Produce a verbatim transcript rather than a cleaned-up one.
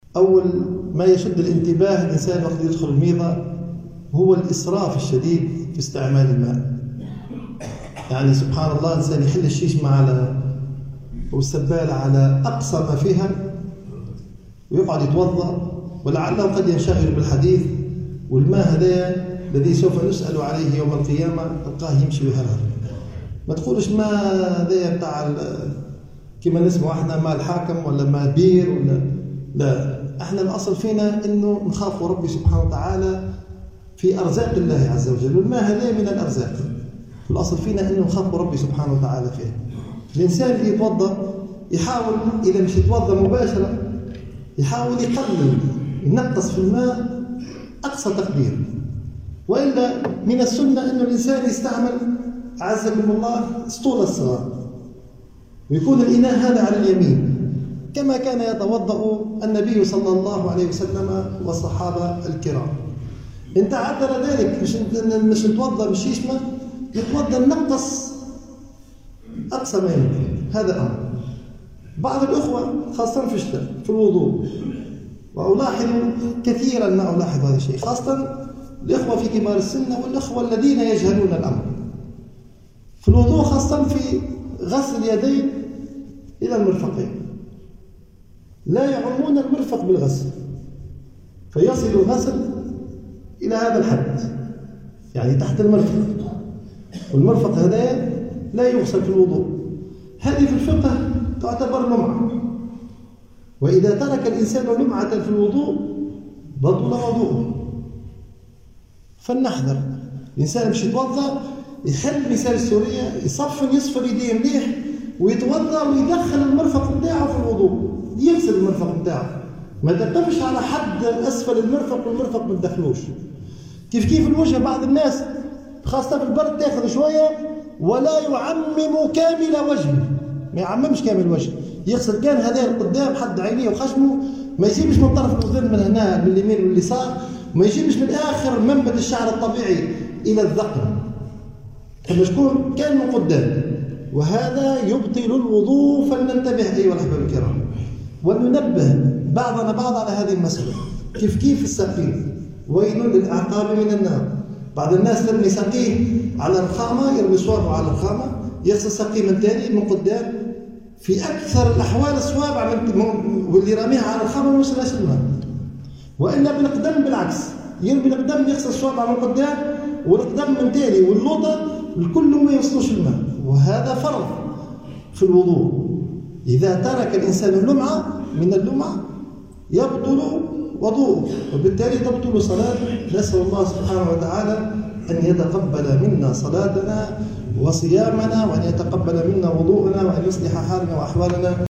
أول ما يشد الانتباه الإنسان وقت يدخل الميضة هو الإسراف الشديد في استعمال الماء. يعني سبحان الله، الإنسان يحل الشيشمة على والسبالة على أقصى ما فيها ويقعد يتوضأ، ولعله قد ينشغل بالحديث، والماء هذا الذي سوف نسأل عليه يوم القيامة تلقاه يمشي ويهرهر. ما تقولش ماء هذا بتاع كما نسمع احنا ماء الحاكم ولا ماء بير ولا لا. احنا الأصل فينا إنه نخاف ربي سبحانه وتعالى في أرزاق الله عز وجل، والماء هذا من الأرزاق. الأصل فينا إنه نخاف ربي سبحانه وتعالى فيه. الإنسان اللي يتوضأ يحاول إذا مش يتوضأ مباشرة يحاول يقلل ينقص في الماء أقصى تقدير، وإلا من السنة أن الإنسان يستعمل عزكم الله سطول الصغار، ويكون الإناء هذا على اليمين كما كان يتوضأ النبي صلى الله عليه وسلم والصحابة الكرام. إن تعذر ذلك مش مش نتوضأ بالشيشمة، يتوضأ نقص أقصى ما يمكن. هذا أمر. بعض الأخوة خاصة في الشتاء في الوضوء، وألاحظ كثيرا ما ألاحظ هذا الشيء، خاصة الإخوة في كبار السن والإخوة الذين يجهلون الأمر في الوضوء، خاصة في غسل اليدين إلى المرفقين، لا يعمون المرفق بالغسل، فيصل الغسل إلى هذا الحد، يعني تحت المرفق، والمرفق هذا لا يغسل في الوضوء. هذه في الفقه تعتبر لمعة، وإذا ترك الإنسان لمعة في الوضوء بطل وضوءه. فلنحذر. الإنسان مش يتوضأ يحل مثال السورية، يصفن يصفر يديه مليح ويتوضأ ويدخل المرفق بتاعه في الوضوء، يغسل المرفق بتاعه، ما تقفش على حد أسفل المرفق والمرفق ما تدخلوش. كيف كيف الوجه، بعض الناس خاصة في البرد تاخذ شوية ولا يعمم كامل وجهه، ما يعممش كامل وجهه، يغسل كان هذا القدام حد عينيه وخشمه، ما يجيبش من طرف الأذن من هنا من اليمين واليسار، ما يجيبش من آخر منبت الشعر الطبيعي إلى الذقن، كما شكون كان من قدام، وهذا يبطل الوضوء. فلننتبه أيها الأحباب الكرام، وننبه بعضنا بعض على هذه المسألة. كيف كيف السقيم، ويل للأعقاب من النار. بعض الناس ترمي سقيه على الرخامة، يرمي صوابه على الرخامة، يغسل سقيه من تاني من قدام، في أكثر الأحوال الصوابع واللي راميها على الرخامة ما يوصلهاش الماء. وإلا بالقدم بالعكس، يرمي القدم يغسل الصوابع من قدام والقدم من تاني، واللوطة الكل ما يوصلوش الماء، وهذا فرض في الوضوء. إذا ترك الإنسان اللمعة من اللمعة يبطل وضوءه، وبالتالي تبطل صلاته. نسأل الله سبحانه وتعالى أن يتقبل منا صلاتنا وصيامنا، وأن يتقبل منا وضوءنا، وأن يصلح حالنا وأحوالنا.